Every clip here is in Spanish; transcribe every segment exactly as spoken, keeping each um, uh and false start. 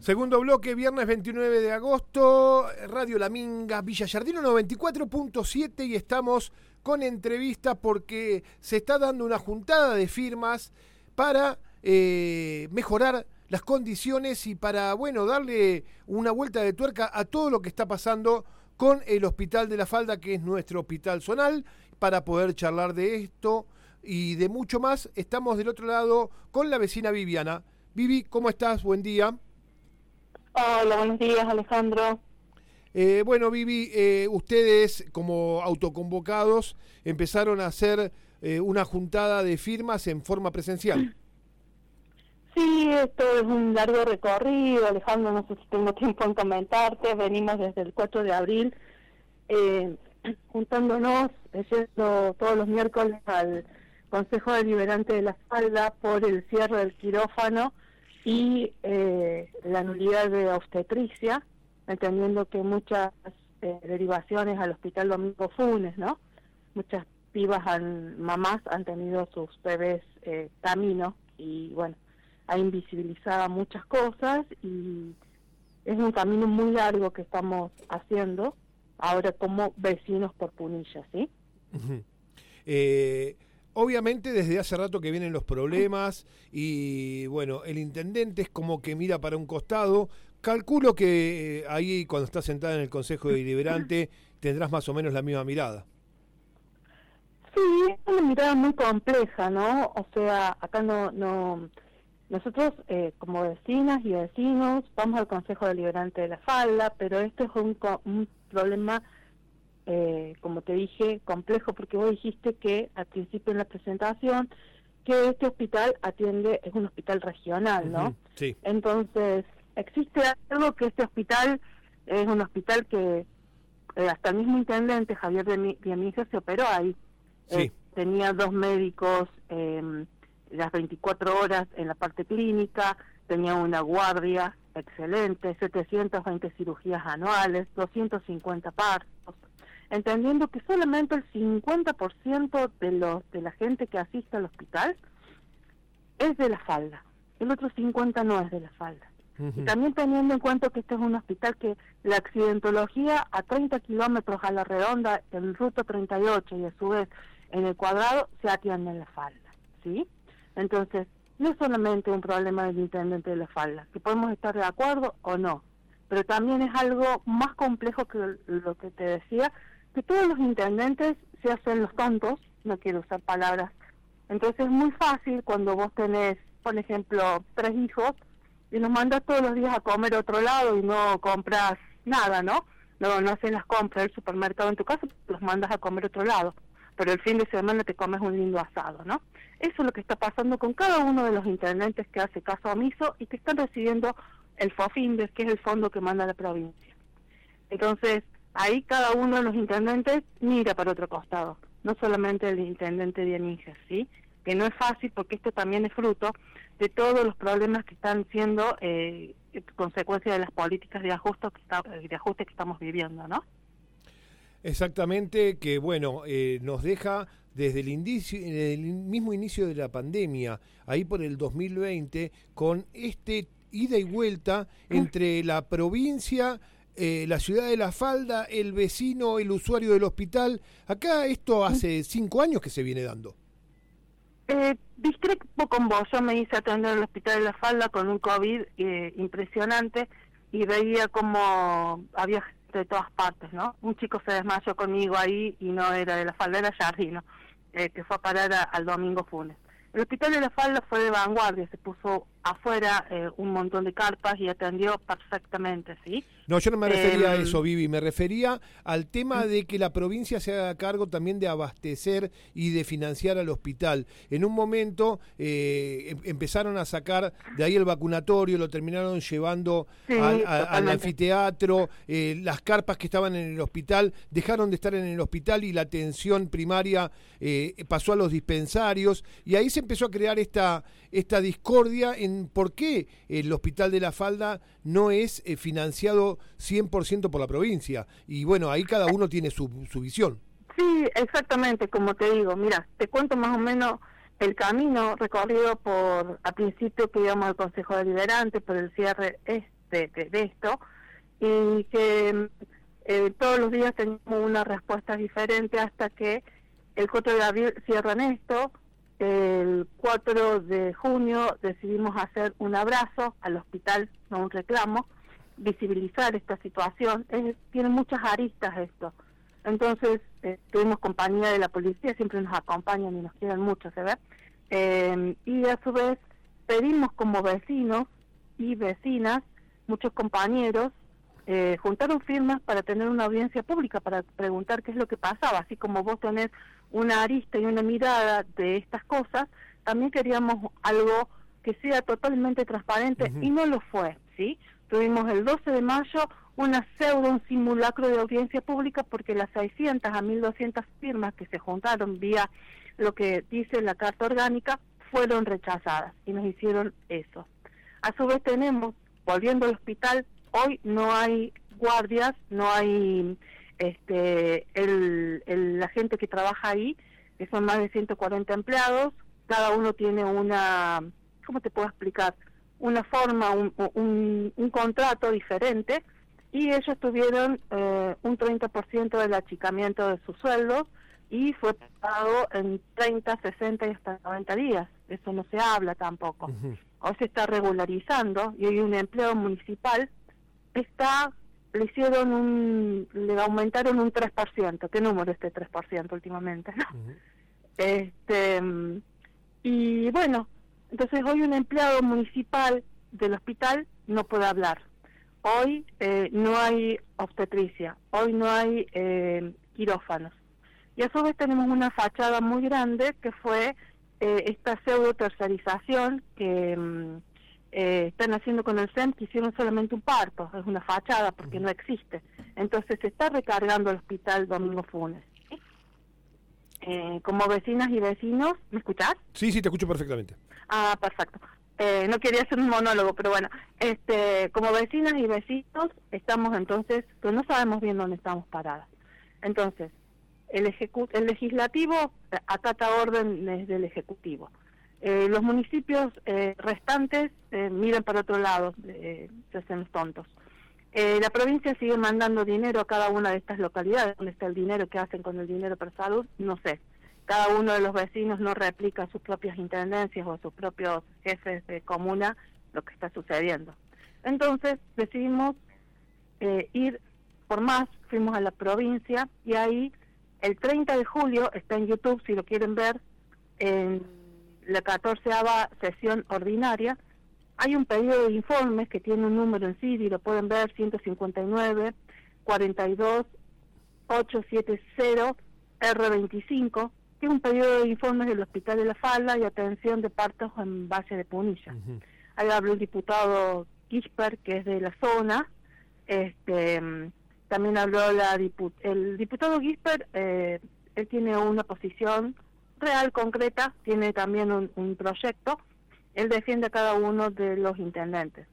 Segundo bloque, viernes veintinueve de agosto, Radio La Minga, Villa Giardino noventa y cuatro punto siete, y estamos con entrevista porque se está dando una juntada de firmas para eh, mejorar las condiciones y para, bueno, darle una vuelta de tuerca a todo lo que está pasando con el Hospital de la Falda, que es nuestro hospital zonal. Para poder charlar de esto y de mucho más, estamos del otro lado con la vecina Viviana. Vivi, ¿cómo estás? Buen día. Hola, buenos días, Alejandro. Eh, bueno, Vivi, eh, ustedes como autoconvocados empezaron a hacer eh, una juntada de firmas en forma presencial. Sí, esto es un largo recorrido, Alejandro, no sé si tengo tiempo en comentarte. Venimos desde el cuatro de abril eh, juntándonos, yendo todos los miércoles al Consejo Deliberante de la Falda por el cierre del quirófano y eh, la nulidad de obstetricia, entendiendo que muchas eh, derivaciones al Hospital Domingo Funes, ¿no? Muchas pibas, han, mamás han tenido sus bebés eh, camino y bueno, ha invisibilizado muchas cosas y es un camino muy largo que estamos haciendo ahora como vecinos por Punilla, ¿sí? Uh-huh. eh... Obviamente desde hace rato que vienen los problemas y bueno, el intendente es como que mira para un costado. Calculo que eh, ahí cuando estás sentada en el Consejo Deliberante tendrás más o menos la misma mirada. Sí, es una mirada muy compleja, ¿no? O sea, acá no, no nosotros eh, como vecinas y vecinos vamos al Consejo Deliberante de la Falda, pero esto es un, un problema Eh, como te dije, complejo, porque vos dijiste que al principio en la presentación que este hospital atiende, es un hospital regional, ¿no? Uh-huh, sí. Entonces, existe algo que este hospital es un hospital que eh, hasta el mismo intendente Javier Diemíger se operó ahí. Sí. Eh, tenía dos médicos eh, las veinticuatro horas en la parte clínica, tenía una guardia excelente, setecientas veinte cirugías anuales, doscientos cincuenta partos, entendiendo que solamente el cincuenta por ciento de los de la gente que asiste al hospital es de la Falda, el otro cincuenta por ciento no es de la Falda. Uh-huh. Y también teniendo en cuenta que este es un hospital que la accidentología a treinta kilómetros a la redonda en ruta treinta y ocho y a su vez en el cuadrado se atiende en la Falda, ¿sí? Entonces, no es solamente un problema del intendente de la Falda, que podemos estar de acuerdo o no, pero también es algo más complejo que lo que te decía, que todos los intendentes se hacen los tontos, no quiero usar palabras. Entonces es muy fácil cuando vos tenés, por ejemplo, tres hijos y los mandas todos los días a comer a otro lado y no compras nada, ¿no? No, no haces las compras del supermercado en tu casa, los mandas a comer a otro lado, pero el fin de semana te comes un lindo asado, ¿no? Eso es lo que está pasando con cada uno de los intendentes que hace caso omiso y que están recibiendo el FOFINDES, que es el fondo que manda la provincia. Entonces, ahí cada uno de los intendentes mira para otro costado, no solamente el intendente de Aníger, ¿sí? Que no es fácil porque esto también es fruto de todos los problemas que están siendo eh, consecuencia de las políticas de ajuste que, está, de ajuste que estamos viviendo, ¿no? Exactamente, que bueno, eh, nos deja desde el, indicio, el mismo inicio de la pandemia, ahí por el dos mil veinte, con este ida y vuelta entre la provincia, Eh, la ciudad de la Falda, el vecino, el usuario del hospital. Acá esto hace cinco años que se viene dando. Eh, discrepo con vos, yo me hice atender en el hospital de la Falda con un COVID eh, impresionante y veía como había gente de todas partes, ¿no? Un chico se desmayó conmigo ahí y no era de la Falda, era Giardino, eh, que fue a parar a, al Domingo Funes. El hospital de la Falda fue de vanguardia, se puso afuera eh, un montón de carpas y atendió perfectamente, ¿sí? No, yo no me refería eh, a eso, Vivi, me refería al tema de que la provincia se haga cargo también de abastecer y de financiar al hospital. En un momento eh, em- empezaron a sacar de ahí el vacunatorio, lo terminaron llevando sí, al, a, al anfiteatro, eh, las carpas que estaban en el hospital dejaron de estar en el hospital y la atención primaria eh, pasó a los dispensarios y ahí se empezó a crear esta, esta discordia en por qué el Hospital de la Falda no es eh, financiado cien por ciento por la provincia. Y bueno, ahí cada uno tiene su, su visión. Sí, exactamente, como te digo. Mira, te cuento más o menos el camino recorrido por, a principio que íbamos al Consejo Deliberante, por el cierre este de, de, de esto, y que eh, todos los días teníamos una respuesta diferente hasta que el cuatro de abril cierran esto. El cuatro de junio decidimos hacer un abrazo al hospital, no un reclamo, visibilizar esta situación. Es, tiene muchas aristas esto. Entonces, eh, tuvimos compañía de la policía, siempre nos acompañan y nos quieren mucho, ¿se ve? Eh, y a su vez pedimos como vecinos y vecinas, muchos compañeros, eh, juntaron firmas para tener una audiencia pública, para preguntar qué es lo que pasaba. Así como vos tenés una arista y una mirada de estas cosas, también queríamos algo que sea totalmente transparente, uh-huh. y no lo fue, ¿sí? Tuvimos el doce de mayo una pseudo, un simulacro de audiencia pública, porque las seiscientas a mil doscientas firmas que se juntaron vía lo que dice la Carta Orgánica fueron rechazadas y nos hicieron eso. A su vez tenemos, volviendo al hospital, hoy no hay guardias, no hay este el, el la gente que trabaja ahí, que son más de ciento cuarenta empleados, cada uno tiene una, ¿cómo te puedo explicar? Una forma, un, un, un contrato diferente, y ellos tuvieron eh, un treinta por ciento del achicamiento de sus sueldos, y fue pagado en treinta, sesenta y hasta noventa días. Eso no se habla tampoco. Uh-huh. Hoy se está regularizando, y hoy un empleado municipal está, le hicieron un, le aumentaron un tres por ciento. ¿Qué número es este tres por ciento últimamente? ¿No? Uh-huh. Este, y bueno, entonces hoy un empleado municipal del hospital no puede hablar. Hoy eh, no hay obstetricia, hoy no hay eh, quirófanos. Y a su vez tenemos una fachada muy grande que fue eh, esta pseudo tercerización que mm, eh, están haciendo con el S E M, que hicieron solamente un parto, es una fachada porque no existe. Entonces se está recargando el hospital Domingo Funes. ¿Sí? Eh, como vecinas y vecinos, ¿me escuchás? Sí, sí, te escucho perfectamente. Ah, perfecto. Eh, no quería hacer un monólogo, pero bueno, este, como vecinas y vecinos estamos entonces, pero no sabemos bien dónde estamos paradas. Entonces, el, ejecu el legislativo acata órdenes del ejecutivo. Eh, los municipios eh, restantes eh, miran para otro lado, eh, se hacen los tontos. Eh, la provincia sigue mandando dinero a cada una de estas localidades. ¿Dónde está el dinero? ¿Qué hacen con el dinero para salud? No sé. Cada uno de los vecinos no replica sus propias intendencias o sus propios jefes de comuna lo que está sucediendo. Entonces decidimos eh, ir por más, fuimos a la provincia, y ahí el treinta de julio, está en YouTube si lo quieren ver, en la catorceava sesión ordinaria, hay un pedido de informes que tiene un número en sí, y lo pueden ver, ciento cincuenta y nueve, cuarenta y dos, ochocientos setenta R veinticinco, que es un pedido de informes del Hospital de la Falda y atención de partos en Valle de Punilla. Uh-huh. Ahí habló el diputado Gisper, que es de la zona. Este, también habló la diput el diputado Gisper, eh, él tiene una posición real, concreta, tiene también un, un proyecto. Él defiende a cada uno de los intendentes.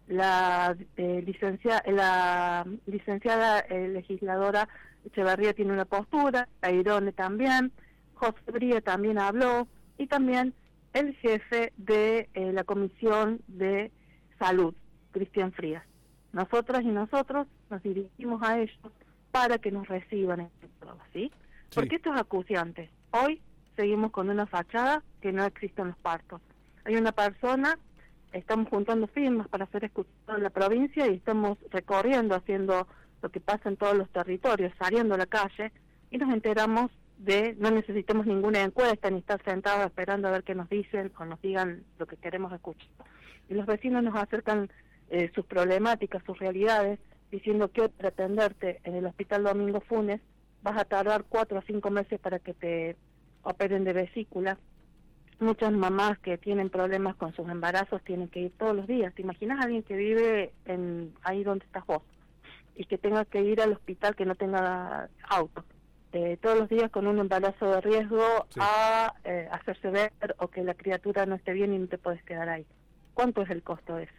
La, eh, licencia, la licenciada eh, legisladora Echeverría tiene una postura, Airone también, José Bría también habló, y también el jefe de eh, la Comisión de Salud, Cristian Frías. Nosotras y nosotros nos dirigimos a ellos para que nos reciban en esta prueba, ¿sí? Sí. Porque esto es acuciante. Hoy seguimos con una fachada que no existen los partos. Hay una persona, estamos juntando firmas para ser escuchados en la provincia, y estamos recorriendo, haciendo lo que pasa en todos los territorios, saliendo a la calle, y nos enteramos de, no necesitamos ninguna encuesta, ni estar sentados esperando a ver qué nos dicen o nos digan lo que queremos escuchar. Y los vecinos nos acercan eh, sus problemáticas, sus realidades, diciendo que para atenderte en el Hospital Domingo Funes vas a tardar cuatro o cinco meses para que te operen de vesícula. Muchas mamás que tienen problemas con sus embarazos tienen que ir todos los días. ¿Te imaginas a alguien que vive en ahí donde estás vos y que tenga que ir al hospital, que no tenga auto, eh, todos los días con un embarazo de riesgo, sí, a eh, hacerse ver, o que la criatura no esté bien y no te puedes quedar ahí? ¿Cuánto es el costo de eso?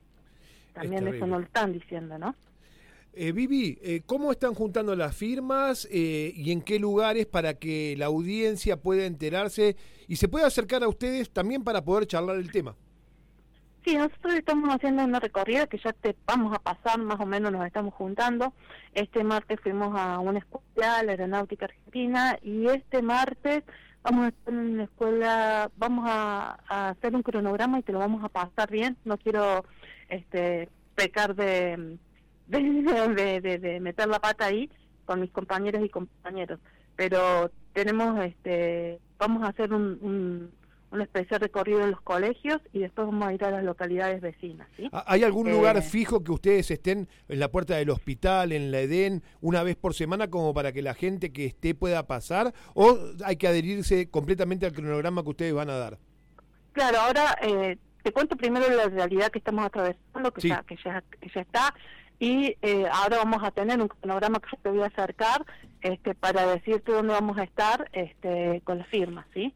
También eso no lo están diciendo, ¿no? Eh, Vivi, eh, ¿cómo están juntando las firmas eh, y en qué lugares para que la audiencia pueda enterarse y se pueda acercar a ustedes también para poder charlar el tema? Sí, nosotros estamos haciendo una recorrida que ya te vamos a pasar, más o menos nos estamos juntando. Este martes fuimos a una escuela, la Aeronáutica Argentina, y este martes vamos a estar en una escuela, vamos a, a hacer un cronograma y te lo vamos a pasar bien. No quiero este pecar de de, de, de, de meter la pata ahí con mis compañeros y compañeros, pero tenemos, este vamos a hacer un... un una especie de recorrido en los colegios y después vamos a ir a las localidades vecinas, ¿sí? ¿Hay algún eh, lugar fijo que ustedes estén en la puerta del hospital, en la EDEN, una vez por semana, como para que la gente que esté pueda pasar? ¿O hay que adherirse completamente al cronograma que ustedes van a dar? Claro, ahora eh, te cuento primero la realidad que estamos atravesando, que, sí. ya, que, ya, que ya está, y eh, ahora vamos a tener un cronograma que yo te voy a acercar este, para decirte dónde vamos a estar este, con las firmas, ¿sí?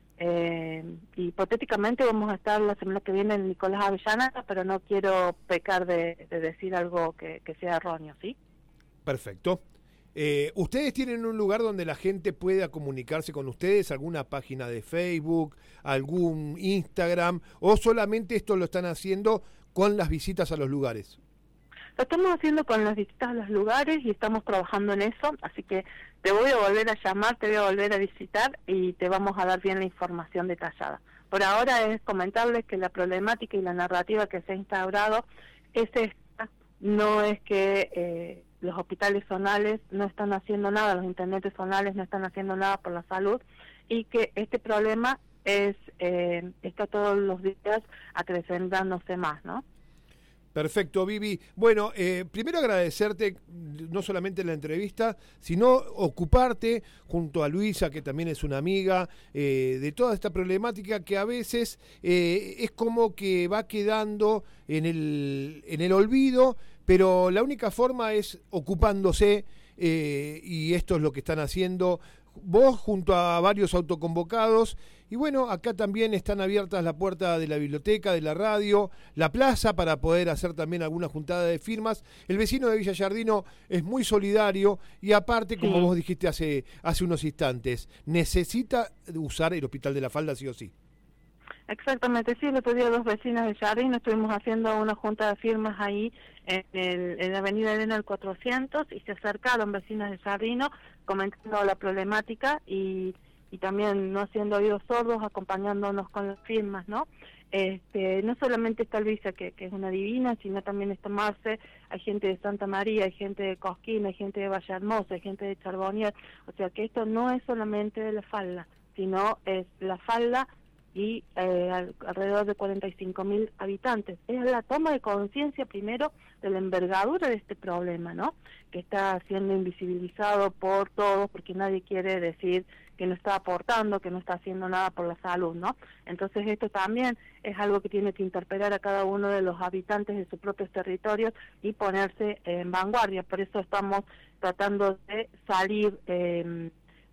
Eh, hipotéticamente vamos a estar la semana que viene en Nicolás Avellaneda, pero no quiero pecar de, de decir algo que, que sea erróneo, ¿sí? Perfecto. Eh, ¿Ustedes tienen un lugar donde la gente pueda comunicarse con ustedes? ¿Alguna página de Facebook, algún Instagram? ¿O solamente esto lo están haciendo con las visitas a los lugares? Lo estamos haciendo con las visitas a los lugares y estamos trabajando en eso, así que te voy a volver a llamar, te voy a volver a visitar y te vamos a dar bien la información detallada. Por ahora es comentarles que la problemática y la narrativa que se ha instaurado es esta, no es que eh, los hospitales zonales no están haciendo nada, los intendentes zonales no están haciendo nada por la salud, y que este problema es eh, está todos los días acrecentándose más, ¿no? Perfecto, Vivi. Bueno, eh, primero agradecerte no solamente la entrevista, sino ocuparte junto a Luisa, que también es una amiga, eh, de toda esta problemática que a veces eh, es como que va quedando en el, en el olvido, pero la única forma es ocupándose, eh, y esto es lo que están haciendo vos junto a varios autoconvocados. Y bueno, acá también están abiertas la puerta de la biblioteca, de la radio, la plaza para poder hacer también alguna juntada de firmas. El vecino de Villa Giardino es muy solidario y aparte, como sí. vos dijiste hace, hace unos instantes, necesita usar el Hospital de la Falda sí o sí. Exactamente, sí, el otro día dos vecinas de Jardín estuvimos haciendo una junta de firmas ahí en, el, en la avenida Elena del cuatrocientos y se acercaron vecinas de Jardino comentando la problemática y, y también no haciendo oídos sordos, acompañándonos con las firmas, ¿no? Este, no solamente está Luisa, que, que es una divina, sino también está Marce, hay gente de Santa María, hay gente de Cosquín, hay gente de Valle Hermoso, hay gente de Charbonnier, o sea que esto no es solamente de la falda, sino es la falda y eh, al, alrededor de cuarenta y cinco mil habitantes. Es la toma de conciencia primero de la envergadura de este problema, ¿no? Que está siendo invisibilizado por todos porque nadie quiere decir que no está aportando, que no está haciendo nada por la salud, ¿no? Entonces esto también es algo que tiene que interpelar a cada uno de los habitantes de sus propios territorios y ponerse en vanguardia. Por eso estamos tratando de salir eh,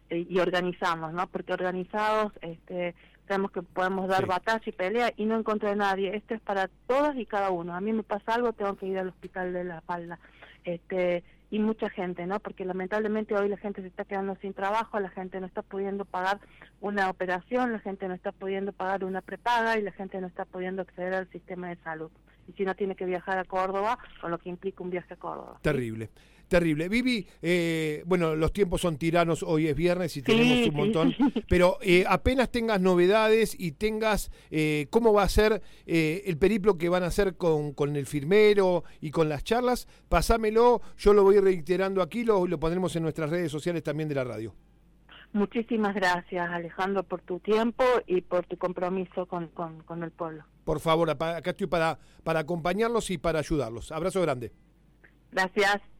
y organizarnos, ¿no? Porque organizados este sabemos que podemos dar sí. batalla y pelea y no en contra de nadie. Esto es para todas y cada uno. A mí me pasa algo, tengo que ir al Hospital de la Falda. Este, y mucha gente, ¿no? Porque lamentablemente hoy la gente se está quedando sin trabajo, la gente no está pudiendo pagar una operación, la gente no está pudiendo pagar una prepaga y la gente no está pudiendo acceder al sistema de salud. Y si no, tiene que viajar a Córdoba, con lo que implica un viaje a Córdoba. Terrible. ¿Sí? Terrible. Vivi, eh, bueno, los tiempos son tiranos, hoy es viernes y tenemos sí, un montón, sí. pero eh, apenas tengas novedades y tengas eh, cómo va a ser eh, el periplo que van a hacer con, con el firmero y con las charlas, pasámelo, yo lo voy reiterando aquí, lo, lo pondremos en nuestras redes sociales también de la radio. Muchísimas gracias, Alejandro, por tu tiempo y por tu compromiso con, con, con el pueblo. Por favor, acá estoy para, para acompañarlos y para ayudarlos. Abrazo grande. Gracias.